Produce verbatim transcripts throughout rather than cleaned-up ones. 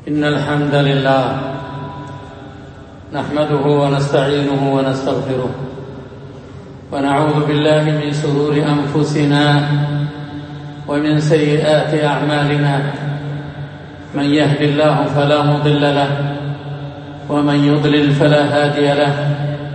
إن الحمد لله نحمده ونستعينه ونستغفره ونعوذ بالله من شرور أنفسنا ومن سيئات أعمالنا. من يهد الله فلا مضل له ومن يضلل فلا هادي له،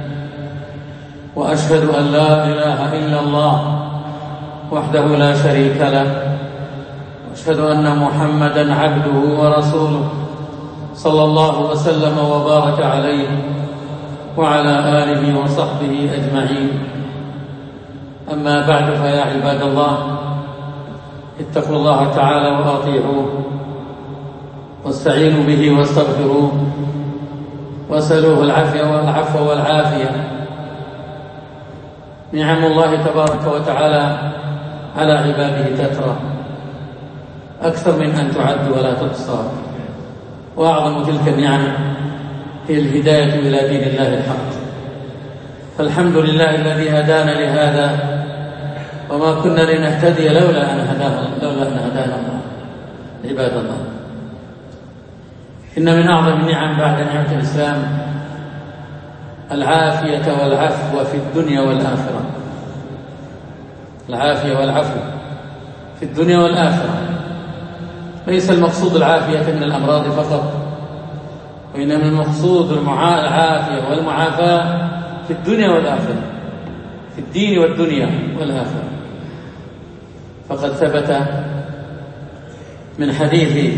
وأشهد أن لا إله إلا الله وحده لا شريك له، وأشهد أن محمدًا عبده ورسوله صلى الله وسلم وبارك عليه وعلى آله وصحبه أجمعين. أما بعد، فيا عباد الله، اتقوا الله تعالى وأطيعوه واستعينوا به واستغفروه واسألوه العافية والعفو والعافية. نعم الله تبارك وتعالى على عباده تترى أكثر من أن تعد ولا تحصى، وأعظم تلك النعم هي الهداية إلى دين الله الحق. فالحمد لله الذي هدانا لهذا، وما كنا لنهتدي لولا أن هدانا لولا أن هدانا الله. عباد الله، إن من أعظم النعم بعد نعمة الإسلام العافية والعفو في الدنيا والآخرة. العافية والعفو في الدنيا والآخرة. ليس المقصود العافية من الأمراض فقط، وإنما المقصود العافية والمعافاة في الدنيا والآخرة، في الدين والدنيا والآخرة. فقد ثبت من حديث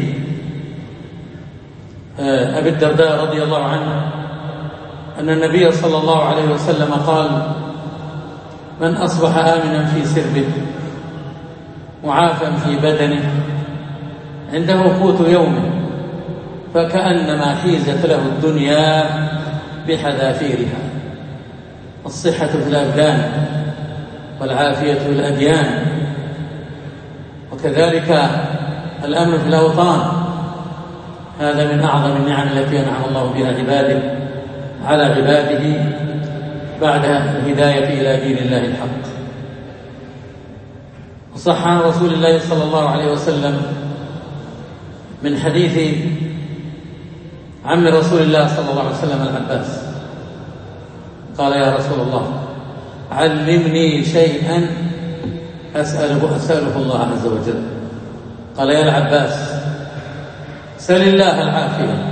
أبي الدرداء رضي الله عنه أن النبي صلى الله عليه وسلم قال: من أصبح آمنا في سربه معافا في بدنه عنده قوت يومه فكأنما حيزت له الدنيا بحذافيرها. الصحة في الأبدان والعافية في الأديان، وكذلك الأمن في الأوطان. هذا من أعظم النعم التي أنعم الله بها عباده على عباده بعد الهداية إلى دين الله الحق. وصح عن رسول الله صلى الله عليه وسلم من حديث عم رسول الله صلى الله عليه وسلم العباس قال: يا رسول الله، علمني شيئا أسأله, أسأله الله عز وجل. قال: يا العباس، سل الله العافية.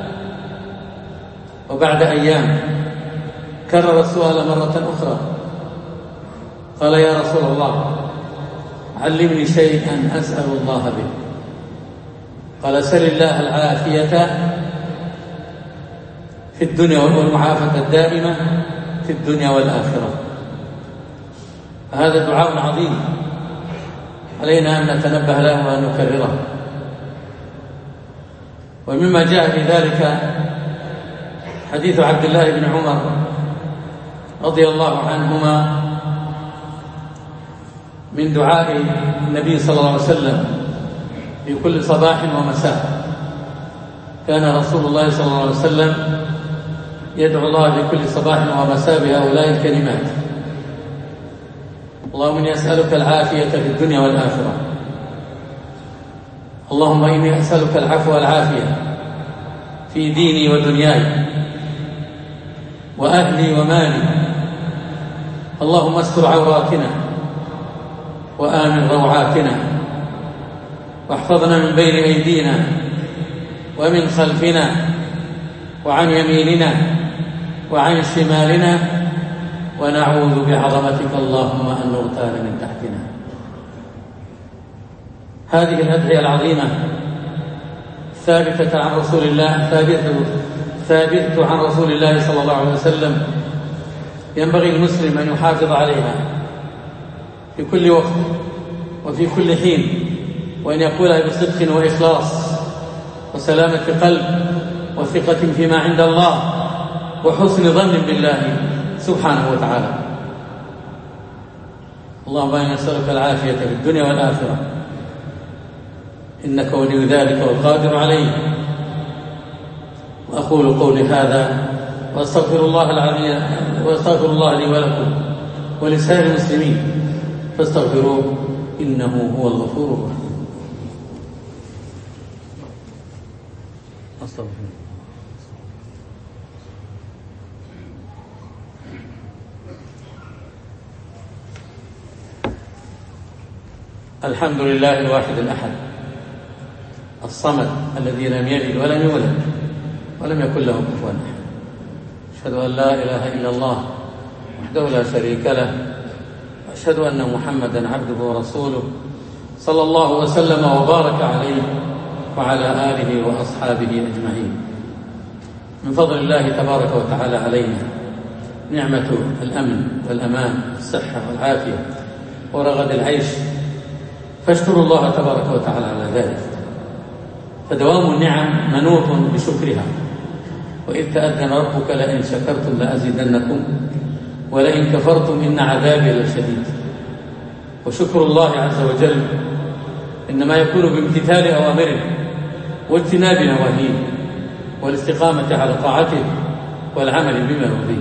وبعد أيام كرر السؤال مرة أخرى قال: يا رسول الله، علمني شيئا أسأل الله به. قال: سل الله العافية في الدنيا والمعافاة الدائمة في الدنيا والآخرة. فهذا دعاء عظيم علينا أن نتنبه له وأن نكرره. ومما جاء في ذلك حديث عبد الله بن عمر رضي الله عنهما من دعاء النبي صلى الله عليه وسلم في كل صباح ومساء. كان رسول الله صلى الله عليه وسلم يدعو الله في كل صباح ومساء بهؤلاء الكلمات: اللهم إني أسألك العافية في الدنيا والآخرة، اللهم إني أسألك العفو والعافية في ديني ودنياي وأهلي ومالي، اللهم استر عوراتنا وآمن روعاتنا، واحفظنا من بين أيدينا ومن خلفنا وعن يميننا وعن شمالنا، ونعوذ بعظمتك اللهم أن نغتال من تحتنا. هذه الأدعية العظيمة ثابتة عن رسول الله ثابتة ثابتة عن رسول الله صلى الله عليه وسلم، ينبغي المسلم أن يحافظ عليها في كل وقت وفي كل حين، وأن يقولها بصدق وإخلاص وسلامة قلب وثقة فيما عند الله وحسن ظن بالله سبحانه وتعالى. اللهم إنا نسألك العافية في الدنيا والآخرة، إنك ولي ذلك والقادر عليه. وأقول قولي هذا وأستغفر الله العظيم وأستغفر الله لي ولكم ولسائر المسلمين، فاستغفروه إنه هو الغفور الرحيم. أستغفر الحمد لله الواحد الأحد الصمد الذي لم يلد ولم يولد ولم يكن له كفوا أحد. أشهد أن لا إله إلا الله وحده لا شريك له، وأشهد أن محمدا عبده ورسوله صلى الله وسلم وبارك عليه وعلى آله وأصحابه أجمعين. من فضل الله تبارك وتعالى علينا نعمة الأمن والأمان والصحة والعافية ورغد العيش، فاشكروا الله تبارك وتعالى على ذلك، فدوام النعم منوط بشكرها. وإذ تأذن ربك لئن شكرتم لأزيدنكم ولئن كفرتم إن عذابي لشديد. وشكر الله عز وجل إنما يكون بامتثال أوامره واجتناب نواهيه والاستقامة على طاعته والعمل بما يرضيه.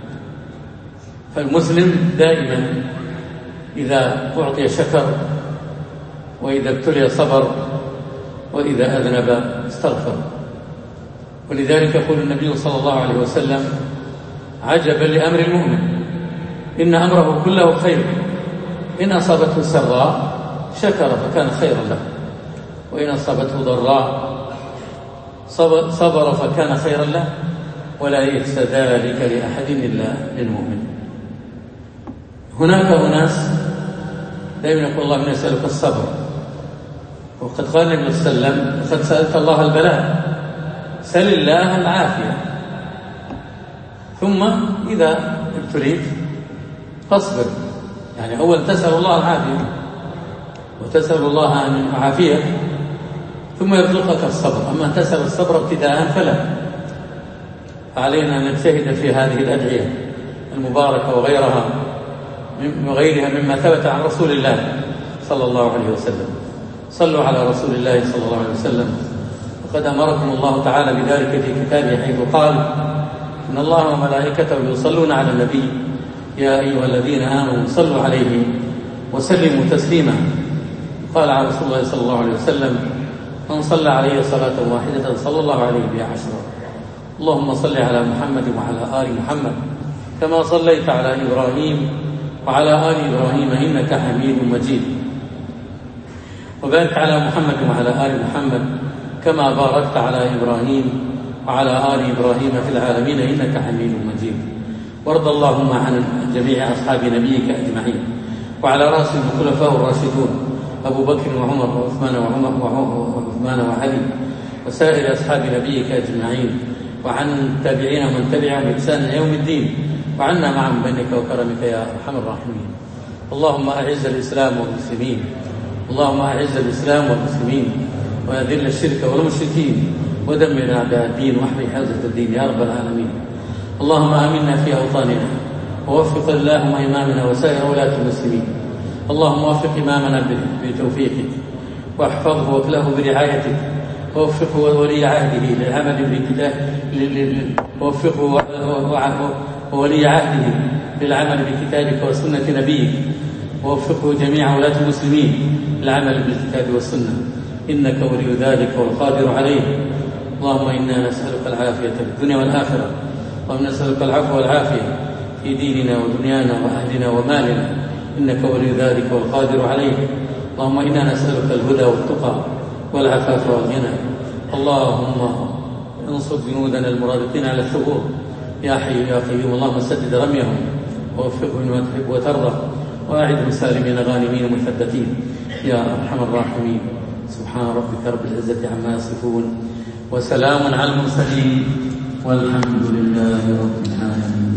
فالمسلم دائما إذا أعطي شكر، وإذا ابتلي صبر، وإذا أذنب استغفر. ولذلك يقول النبي صلى الله عليه وسلم: عجبا لأمر المؤمن إن أمره كله خير، إن أصابته سراء شكر فكان خيرا له، وإن أصابته ضراء صبر فكان خيرا له، ولا يئس ذلك لأحد إلا للمؤمن. هناك أناس دائما يقول: الله يسألك الصبر، وقد قال النبي صلى الله عليه وسلم: قد سألت الله البلاء، سل الله العافية. ثم إذا ابتليت فاصبر، يعني أول تسأل الله العافية وتسأل الله أن يعافيك، ثم يرزقك الصبر. أما أن تسأل الصبر ابتداء فلا. فعلينا أن نجتهد في هذه الأدعية المباركة وغيرها وغيرها مما ثبت عن رسول الله صلى الله عليه وسلم. صلوا على رسول الله صلى الله عليه وسلم، وقد أمركم الله تعالى بذلك في كتابه حيث قال: إن الله وملائكته يصلون على النبي يا أيها الذين آمنوا صلوا عليه وسلموا تسليما. قال على رسول الله صلى الله عليه وسلم: من صلى عليه صلاة واحدة صلى الله عليه بها عشرا. اللهم صل على محمد وعلى آل محمد كما صليت على إبراهيم وعلى آل إبراهيم إنك حميد مجيد، وبارك على محمد وعلى آل محمد كما باركت على إبراهيم وعلى آل إبراهيم في العالمين إنك حميد مجيد. وارض اللهم عن جميع أصحاب نبيك أجمعين، وعلى رأسهم الخلفاء الراشدون أبو بكر وعمر وعثمان وعثمان وعلي وسائر أصحاب نبيك أجمعين، وعن تابعين ومن تبعهم بإحسان يوم الدين، وعنا معهم بينك وكرمك يا أرحم الراحمين. اللهم أعز الإسلام والمسلمين، اللهم أعز الإسلام والمسلمين، وأذل الشرك والمشركين، ودمر أعداء الدين، واحمي حوزة الدين يا رب العالمين. اللهم آمنا في أوطاننا، ووفق اللهم إمامنا وسائر ولاة المسلمين. اللهم وفق إمامنا بتوفيقك، واحفظه واكله برعايتك، ووفقه وولي عهده للعمل بكتاب ووفقه وولي عهده للعمل بكتابك وسنة نبيك، ووفقه جميع ولاة المسلمين للعمل بالكتاب والسنة، إنك ولي ذلك والقادر عليه. اللهم إنا نسألك العافية في الدنيا والآخرة، اللهم نسألك العفو والعافية في ديننا ودنيانا وأهلنا ومالنا، إنك ولي ذلك والقادر عليه. اللهم إنا نسألك الهدى والتقى والعفاف والغنى. اللهم انصر جنودنا المرابطين على الثبور يا حي يا قيوم. اللهم سدد رميهم ووفقهم لما تحب وترضى، وأعدهم سالمين غانمين مثبتين يا أرحم الراحمين. سبحان ربك رب العزة عما يصفون، وسلام على المرسلين، والحمد لله رب العالمين.